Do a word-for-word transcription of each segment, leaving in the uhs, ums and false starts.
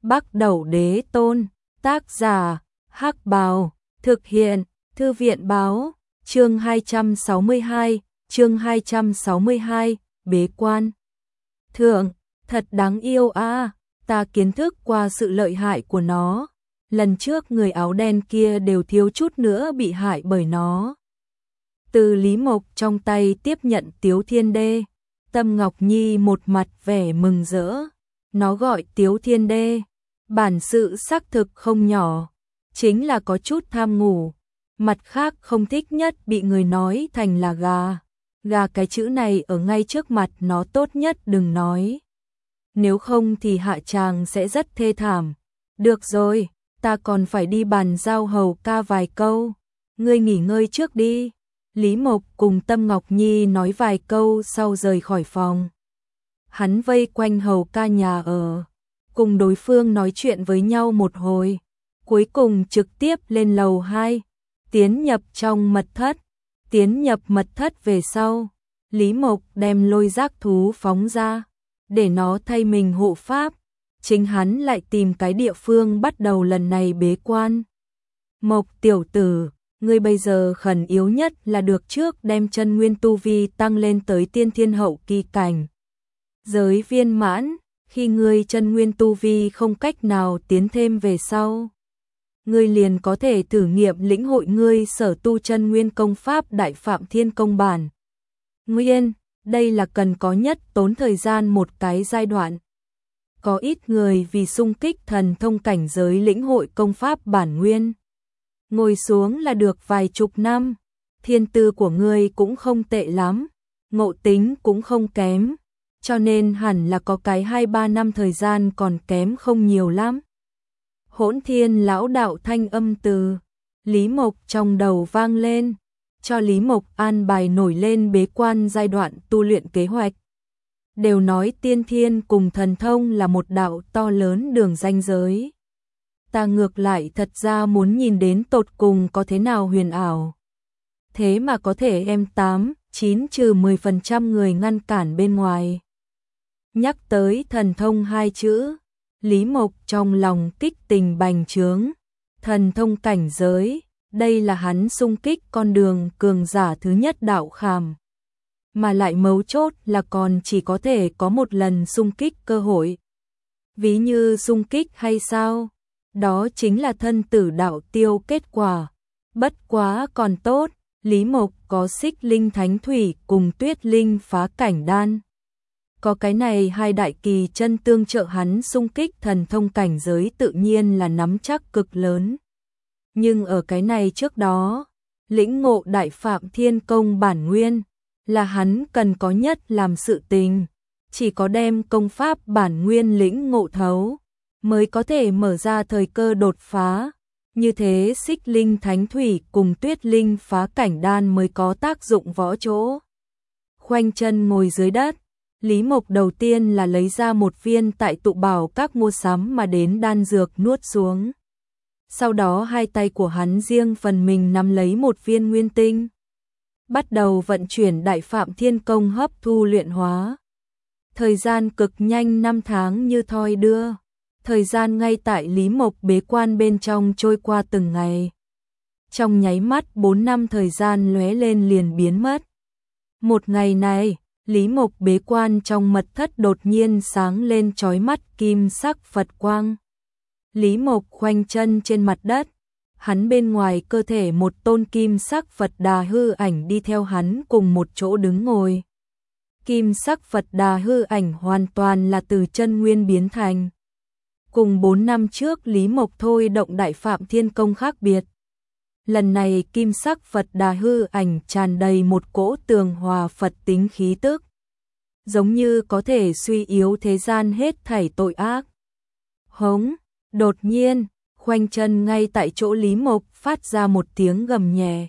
Bắc Đẩu Đế Tôn, tác giả, Hắc Bào, thực hiện, Thư viện Báo, chương hai trăm sáu mươi hai, chương hai trăm sáu mươi hai, bế quan. Thượng, thật đáng yêu a, à, ta kiến thức qua sự lợi hại của nó. Lần trước người áo đen kia đều thiếu chút nữa bị hại bởi nó. Từ Lý Mộc trong tay tiếp nhận Tiếu Thiên Đê, Tâm Ngọc Nhi một mặt vẻ mừng rỡ. Nó gọi Tiếu Thiên Đê, bản sự xác thực không nhỏ, chính là có chút tham ngủ. Mặt khác không thích nhất bị người nói thành là gà. Gà cái chữ này ở ngay trước mặt nó tốt nhất đừng nói. Nếu không thì hạ tràng sẽ rất thê thảm. Được rồi, ta còn phải đi bàn giao hầu ca vài câu. Ngươi nghỉ ngơi trước đi. Lý Mộc cùng Tâm Ngọc Nhi nói vài câu sau rời khỏi phòng. Hắn vây quanh hầu ca nhà ở, cùng đối phương nói chuyện với nhau một hồi. Cuối cùng trực tiếp lên lầu hai, tiến nhập trong mật thất. Tiến nhập mật thất về sau, Lý Mộc đem lôi giác thú phóng ra, để nó thay mình hộ pháp. Chính hắn lại tìm cái địa phương bắt đầu lần này bế quan. Mộc tiểu tử, ngươi bây giờ khẩn yếu nhất là được trước đem chân nguyên tu vi tăng lên tới tiên thiên hậu kỳ cảnh giới viên mãn. Khi ngươi chân nguyên tu vi không cách nào tiến thêm về sau, ngươi liền có thể thử nghiệm lĩnh hội ngươi sở tu chân nguyên công pháp Đại Phạm Thiên Công bản nguyên. Đây là cần có nhất tốn thời gian một cái giai đoạn. Có ít người vì xung kích thần thông cảnh giới lĩnh hội công pháp bản nguyên, ngồi xuống là được vài chục năm. Thiên tư của ngươi cũng không tệ lắm, ngộ tính cũng không kém, cho nên hẳn là có cái hai ba năm thời gian còn kém không nhiều lắm. Hỗn Thiên lão đạo thanh âm từ Lý Mộc trong đầu vang lên, cho Lý Mộc an bài nổi lên bế quan giai đoạn tu luyện kế hoạch. Đều nói tiên thiên cùng thần thông là một đạo to lớn đường ranh giới. Ta ngược lại thật ra muốn nhìn đến tột cùng có thế nào huyền ảo. Thế mà có thể em tám, chín trừ mười phần trăm người ngăn cản bên ngoài. Nhắc tới thần thông hai chữ, Lý Mộc trong lòng kích tình bành trướng. Thần thông cảnh giới, đây là hắn xung kích con đường cường giả thứ nhất đạo khảm. Mà lại mấu chốt là còn chỉ có thể có một lần xung kích cơ hội. Ví như xung kích hay sao? Đó chính là thân tử đạo tiêu kết quả. Bất quá còn tốt, Lý Mộc có Xích Linh Thánh Thủy cùng Tuyết Linh Phá Cảnh Đan. Có cái này hai đại kỳ chân tương trợ hắn xung kích thần thông cảnh giới tự nhiên là nắm chắc cực lớn. Nhưng ở cái này trước đó, lĩnh ngộ Đại Phạm Thiên Công bản nguyên là hắn cần có nhất làm sự tình. Chỉ có đem công pháp bản nguyên lĩnh ngộ thấu mới có thể mở ra thời cơ đột phá. Như thế Xích Linh Thánh Thủy cùng Tuyết Linh Phá Cảnh Đan mới có tác dụng võ chỗ. Khoanh chân ngồi dưới đất, Lý Mộc đầu tiên là lấy ra một viên tại tụ bảo các mua sắm mà đến đan dược nuốt xuống. Sau đó hai tay của hắn riêng phần mình nắm lấy một viên nguyên tinh, bắt đầu vận chuyển Đại Phạm Thiên Công hấp thu luyện hóa. Thời gian cực nhanh, năm tháng như thoi đưa. Thời gian ngay tại Lý Mộc bế quan bên trong trôi qua từng ngày. Trong nháy mắt bốn năm thời gian lóe lên liền biến mất. Một ngày này, Lý Mộc bế quan trong mật thất đột nhiên sáng lên chói mắt kim sắc Phật quang. Lý Mộc khoanh chân trên mặt đất, hắn bên ngoài cơ thể một tôn kim sắc Phật Đà hư ảnh đi theo hắn cùng một chỗ đứng ngồi. Kim sắc Phật Đà hư ảnh hoàn toàn là từ chân nguyên biến thành. Cùng bốn năm trước Lý Mộc thôi động Đại Phạm Thiên Công khác biệt. Lần này kim sắc Phật Đà hư ảnh tràn đầy một cỗ tường hòa Phật tính khí tức, giống như có thể suy yếu thế gian hết thảy tội ác. Hống, đột nhiên, khoanh chân ngay tại chỗ Lý Mộc phát ra một tiếng gầm nhẹ.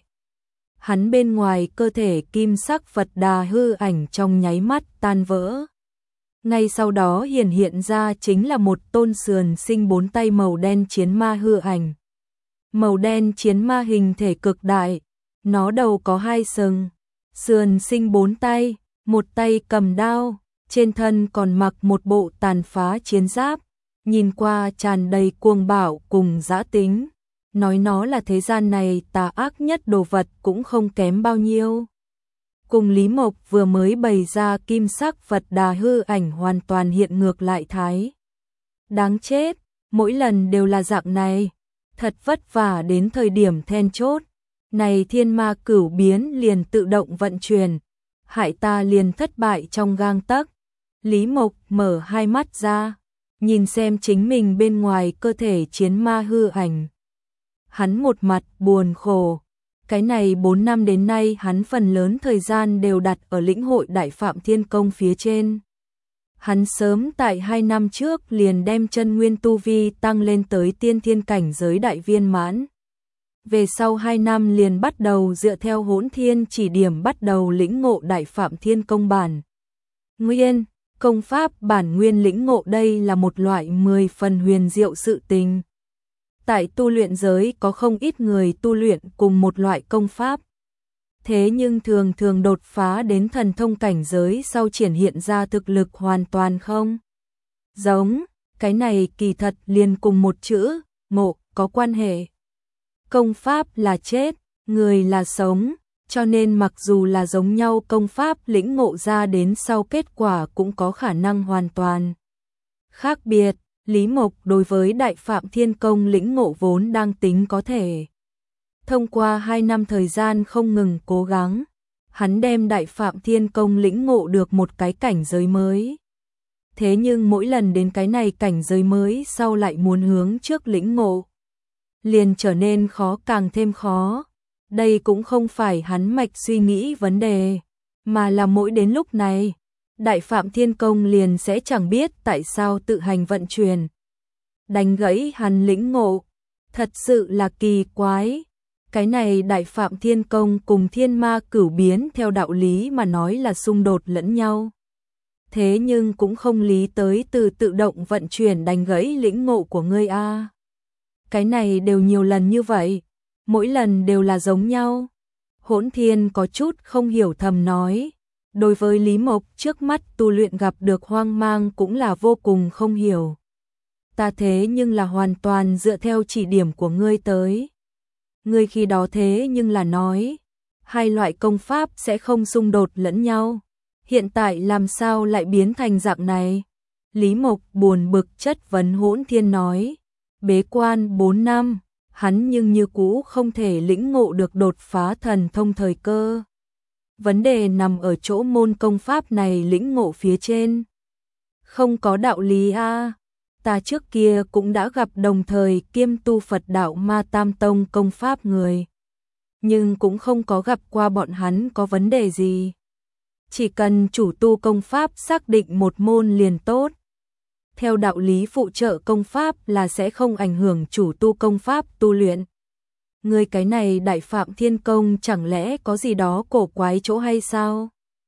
Hắn bên ngoài cơ thể kim sắc Phật Đà hư ảnh trong nháy mắt tan vỡ. Ngay sau đó hiển hiện ra chính là một tôn sườn sinh bốn tay màu đen chiến ma hư ảnh. Màu đen chiến ma hình thể cực đại, nó đầu có hai sừng, sườn sinh bốn tay, một tay cầm đao, trên thân còn mặc một bộ tàn phá chiến giáp, nhìn qua tràn đầy cuồng bạo cùng dã tính, nói nó là thế gian này tà ác nhất đồ vật cũng không kém bao nhiêu. Cùng Lý Mộc vừa mới bày ra kim sắc Phật Đà hư ảnh hoàn toàn hiện ngược lại thái. Đáng chết, mỗi lần đều là dạng này, thật vất vả đến thời điểm then chốt, này thiên ma cửu biến liền tự động vận chuyển, hại ta liền thất bại trong gang tấc. Lý Mộc mở hai mắt ra, nhìn xem chính mình bên ngoài cơ thể chiến ma hư ảnh. Hắn một mặt buồn khổ, cái này bốn năm đến nay hắn phần lớn thời gian đều đặt ở lĩnh hội Đại Phạm Thiên Công phía trên. Hắn sớm tại hai năm trước liền đem chân nguyên tu vi tăng lên tới tiên thiên cảnh giới đại viên mãn. Về sau hai năm liền bắt đầu dựa theo Hỗn Thiên chỉ điểm bắt đầu lĩnh ngộ Đại Phạm Thiên Công bản nguyên, công pháp bản nguyên lĩnh ngộ. Đây là một loại mười phần huyền diệu sự tình. Tại tu luyện giới có không ít người tu luyện cùng một loại công pháp. Thế nhưng thường thường đột phá đến thần thông cảnh giới sau triển hiện ra thực lực hoàn toàn không giống, cái này kỳ thật liền cùng một chữ, ngộ, có quan hệ. Công pháp là chết, người là sống, cho nên mặc dù là giống nhau công pháp lĩnh ngộ ra đến sau kết quả cũng có khả năng hoàn toàn khác biệt. Lý Mộc đối với Đại Phạm Thiên Công lĩnh ngộ vốn đang tính có thể. Thông qua hai năm thời gian không ngừng cố gắng, hắn đem Đại Phạm Thiên Công lĩnh ngộ được một cái cảnh giới mới. Thế nhưng mỗi lần đến cái này cảnh giới mới sau lại muốn hướng trước lĩnh ngộ, liền trở nên khó càng thêm khó. Đây cũng không phải hắn mạch suy nghĩ vấn đề, mà là mỗi đến lúc này, Đại Phạm Thiên Công liền sẽ chẳng biết tại sao tự hành vận chuyển, đánh gãy hắn lĩnh ngộ. Thật sự là kỳ quái. Cái này Đại Phạm Thiên Công cùng thiên ma cửu biến theo đạo lý mà nói là xung đột lẫn nhau. Thế nhưng cũng không lý tới từ tự động vận chuyển đánh gãy lĩnh ngộ của ngươi a. Cái này đều nhiều lần như vậy, mỗi lần đều là giống nhau. Hỗn Thiên có chút không hiểu thầm nói. Đối với Lý Mộc trước mắt tu luyện gặp được hoang mang cũng là vô cùng không hiểu. Ta thế nhưng là hoàn toàn dựa theo chỉ điểm của ngươi tới. Ngươi khi đó thế nhưng là nói, hai loại công pháp sẽ không xung đột lẫn nhau. Hiện tại làm sao lại biến thành dạng này? Lý Mộc buồn bực chất vấn Hỗn Thiên nói. Bế quan bốn năm, hắn nhưng như cũ không thể lĩnh ngộ được đột phá thần thông thời cơ. Vấn đề nằm ở chỗ môn công pháp này lĩnh ngộ phía trên. Không có đạo lý a. À. Ta trước kia cũng đã gặp đồng thời kiêm tu Phật đạo Ma Tam Tông công pháp người. Nhưng cũng không có gặp qua bọn hắn có vấn đề gì. Chỉ cần chủ tu công pháp xác định một môn liền tốt. Theo đạo lý phụ trợ công pháp là sẽ không ảnh hưởng chủ tu công pháp tu luyện. Người cái này Đại Phạm Thiên Công chẳng lẽ có gì đó cổ quái chỗ hay sao?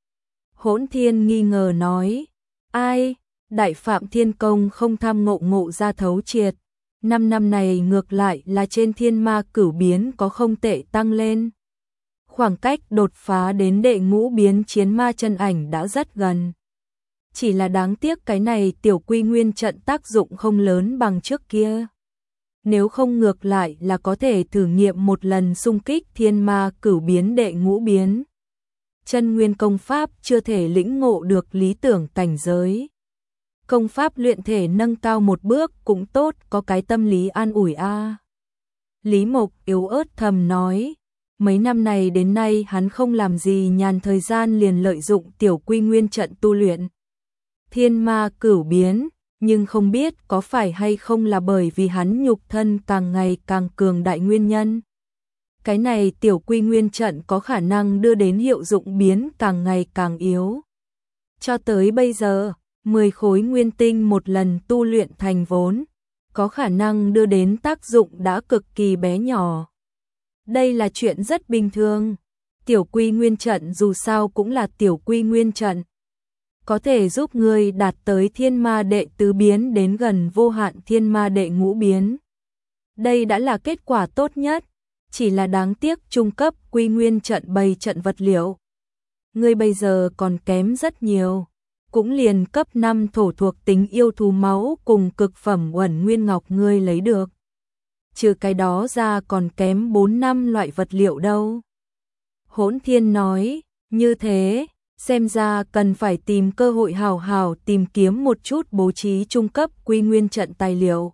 Hỗn Thiên nghi ngờ nói. Ai? Đại Phạm Thiên Công không tham ngộ ngộ ra thấu triệt. Năm năm này ngược lại là trên thiên ma cửu biến có không tệ tăng lên. Khoảng cách đột phá đến đệ ngũ biến chiến ma chân ảnh đã rất gần. Chỉ là đáng tiếc cái này tiểu quy nguyên trận tác dụng không lớn bằng trước kia. Nếu không ngược lại là có thể thử nghiệm một lần xung kích thiên ma cửu biến đệ ngũ biến. Chân nguyên công pháp chưa thể lĩnh ngộ được lý tưởng cảnh giới. Công pháp luyện thể nâng cao một bước cũng tốt, có cái tâm lý an ủi a. À. Lý Mộc yếu ớt thầm nói, mấy năm này đến nay hắn không làm gì nhàn thời gian liền lợi dụng tiểu quy nguyên trận tu luyện. Thiên ma cửu biến, nhưng không biết có phải hay không là bởi vì hắn nhục thân càng ngày càng cường đại nguyên nhân. Cái này tiểu quy nguyên trận có khả năng đưa đến hiệu dụng biến càng ngày càng yếu. Cho tới bây giờ, mười khối nguyên tinh một lần tu luyện thành vốn, có khả năng đưa đến tác dụng đã cực kỳ bé nhỏ. Đây là chuyện rất bình thường. Tiểu quy nguyên trận dù sao cũng là tiểu quy nguyên trận. Có thể giúp người đạt tới thiên ma đệ tứ biến đến gần vô hạn thiên ma đệ ngũ biến. Đây đã là kết quả tốt nhất, chỉ là đáng tiếc trung cấp quy nguyên trận bày trận vật liệu. Người bây giờ còn kém rất nhiều. cũng liền cấp năm thổ thuộc tính yêu thú máu cùng cực phẩm uẩn nguyên ngọc ngươi lấy được. Trừ cái đó ra còn kém bốn năm loại vật liệu đâu. Hỗn Thiên nói, như thế, xem ra cần phải tìm cơ hội hào hào tìm kiếm một chút bố trí trung cấp quy nguyên trận tài liệu.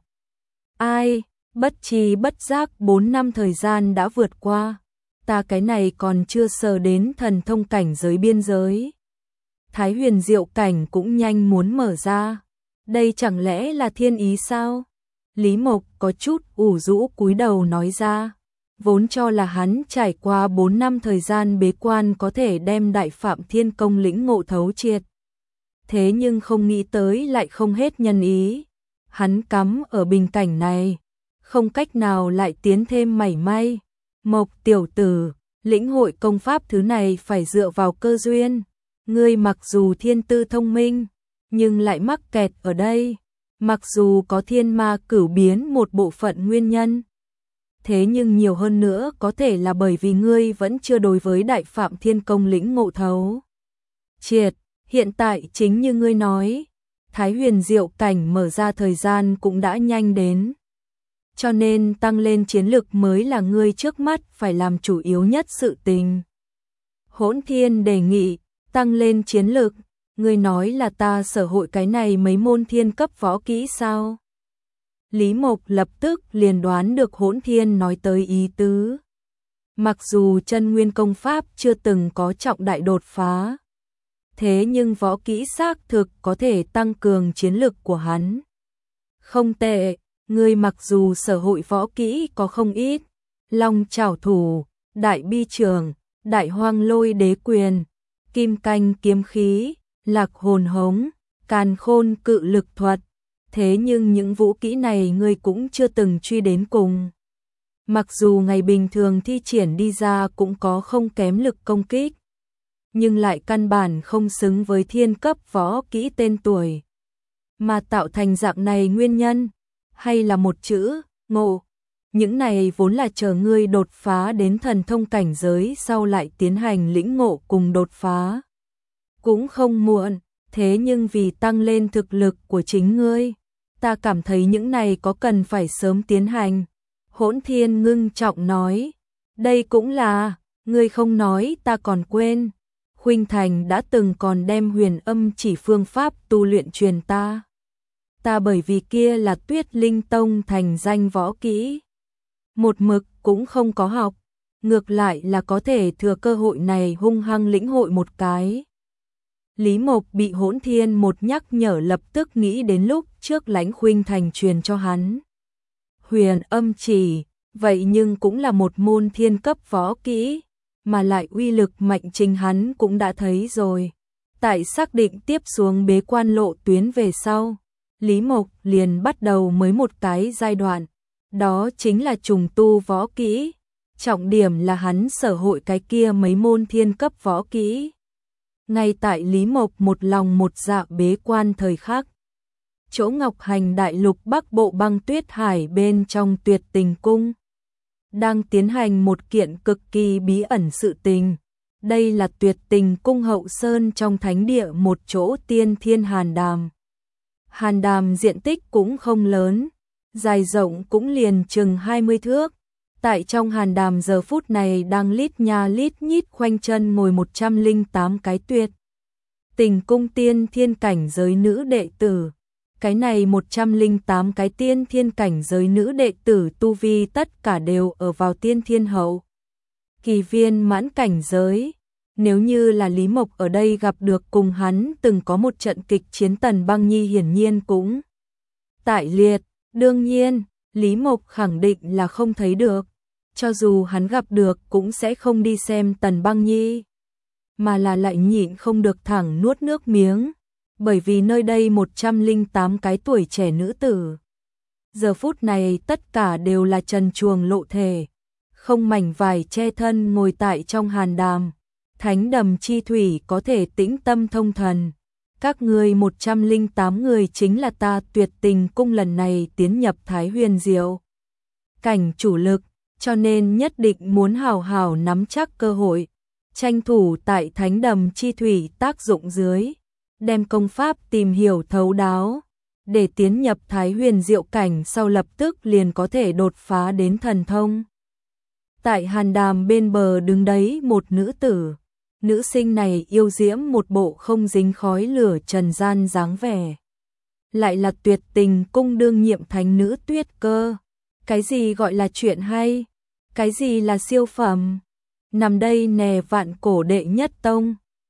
Ai, bất chi bất giác bốn năm thời gian đã vượt qua, ta cái này còn chưa sờ đến thần thông cảnh giới biên giới. Thái huyền diệu cảnh cũng nhanh muốn mở ra, đây chẳng lẽ là thiên ý sao? Lý Mộc có chút ủ rũ cúi đầu nói ra, vốn cho là hắn trải qua bốn năm thời gian bế quan có thể đem Đại Phạm Thiên Công lĩnh ngộ thấu triệt. Thế nhưng không nghĩ tới lại không hết nhân ý, hắn cắm ở bình cảnh này, không cách nào lại tiến thêm mảy may. Mộc tiểu tử, lĩnh hội công pháp thứ này phải dựa vào cơ duyên, ngươi mặc dù thiên tư thông minh, nhưng lại mắc kẹt ở đây. Mặc dù có thiên ma cửu biến một bộ phận nguyên nhân, thế nhưng nhiều hơn nữa có thể là bởi vì ngươi vẫn chưa đối với Đại Phạm Thiên Công lĩnh ngộ thấu triệt. Hiện tại chính như ngươi nói, Thái huyền diệu cảnh mở ra thời gian cũng đã nhanh đến. Cho nên tăng lên chiến lực mới là ngươi trước mắt phải làm chủ yếu nhất sự tình. Hỗn Thiên đề nghị, tăng lên chiến lực. Ngươi nói là ta sở hội cái này mấy môn thiên cấp võ kỹ sao? Lý Mộc lập tức liền đoán được Hỗn Thiên nói tới ý tứ. Mặc dù chân nguyên công pháp chưa từng có trọng đại đột phá, thế nhưng võ kỹ xác thực có thể tăng cường chiến lực của hắn. Không tệ, ngươi mặc dù sở hội võ kỹ có không ít, Long Chảo Thủ, Đại Bi Trường, Đại Hoang Lôi Đế Quyền, Kim Canh Kiếm Khí, Lạc Hồn Hống, Càn Khôn Cự Lực Thuật, thế nhưng những vũ kỹ này ngươi cũng chưa từng truy đến cùng. Mặc dù ngày bình thường thi triển đi ra cũng có không kém lực công kích, nhưng lại căn bản không xứng với thiên cấp võ kỹ tên tuổi. Mà tạo thành dạng này nguyên nhân, hay là một chữ, ngộ. Những này vốn là chờ ngươi đột phá đến thần thông cảnh giới sau lại tiến hành lĩnh ngộ cùng đột phá. Cũng không muộn, thế nhưng vì tăng lên thực lực của chính ngươi, ta cảm thấy những này có cần phải sớm tiến hành. Hỗn Thiên ngưng trọng nói, đây cũng là, ngươi không nói ta còn quên. Khuynh Thành đã từng còn đem huyền âm chỉ phương pháp tu luyện truyền ta. Ta bởi vì kia là Tuyết Linh Tông thành danh võ kỹ, một mực cũng không có học, ngược lại là có thể thừa cơ hội này hung hăng lĩnh hội một cái. Lý Mộc bị Hỗn Thiên một nhắc nhở lập tức nghĩ đến lúc trước Lãnh Khuynh Thành truyền cho hắn. Huyền âm chỉ, vậy nhưng cũng là một môn thiên cấp võ kỹ, mà lại uy lực mạnh chính hắn cũng đã thấy rồi. Tại xác định tiếp xuống bế quan lộ tuyến về sau, Lý Mộc liền bắt đầu mới một cái giai đoạn, đó chính là trùng tu võ kỹ. Trọng điểm là hắn sở hội cái kia mấy môn thiên cấp võ kỹ. Ngay tại Lý Mộc một lòng một dạ bế quan thời khắc, chỗ Ngọc Hành Đại Lục Bắc Bộ Băng Tuyết Hải bên trong Tuyệt Tình Cung đang tiến hành một kiện cực kỳ bí ẩn sự tình. Đây là Tuyệt Tình Cung hậu sơn trong thánh địa một chỗ tiên thiên hàn đàm. Hàn đàm diện tích cũng không lớn, dài rộng cũng liền chừng hai mươi thước. Tại trong hàn đàm giờ phút này đang lít nha lít nhít khoanh chân ngồi một trăm lẻ tám cái Tuyệt Tình Cung tiên thiên cảnh giới nữ đệ tử. Cái này một trăm lẻ tám cái tiên thiên cảnh giới nữ đệ tử tu vi tất cả đều ở vào tiên thiên hậu kỳ viên mãn cảnh giới. Nếu như là Lý Mộc ở đây gặp được cùng hắn từng có một trận kịch chiến Tần Băng Nhi hiển nhiên cũng tại liệt. Đương nhiên, Lý Mộc khẳng định là không thấy được. Cho dù hắn gặp được cũng sẽ không đi xem Tần Băng Nhi, mà là lại nhịn không được thẳng nuốt nước miếng. Bởi vì nơi đây một trăm lẻ tám cái tuổi trẻ nữ tử, giờ phút này tất cả đều là trần truồng lộ thể, không mảnh vải che thân ngồi tại trong hàn đàm. Thánh đầm chi thủy có thể tĩnh tâm thông thần. Các người một trăm lẻ tám người chính là ta Tuyệt Tình Cung lần này tiến nhập Thái huyền diệu cảnh chủ lực, cho nên nhất định muốn hào hào nắm chắc cơ hội, tranh thủ tại thánh đầm chi thủy tác dụng dưới, đem công pháp tìm hiểu thấu đáo, để tiến nhập Thái Huyền Diệu cảnh sau lập tức liền có thể đột phá đến thần thông. Tại hàn đàm bên bờ đứng đấy một nữ tử, nữ sinh này yêu diễm một bộ không dính khói lửa trần gian dáng vẻ. Lại là tuyệt tình cung đương nhiệm thánh nữ Tuyết Cơ. Cái gì gọi là chuyện hay? Cái gì là siêu phẩm? Nằm đây nè vạn cổ đệ nhất tông,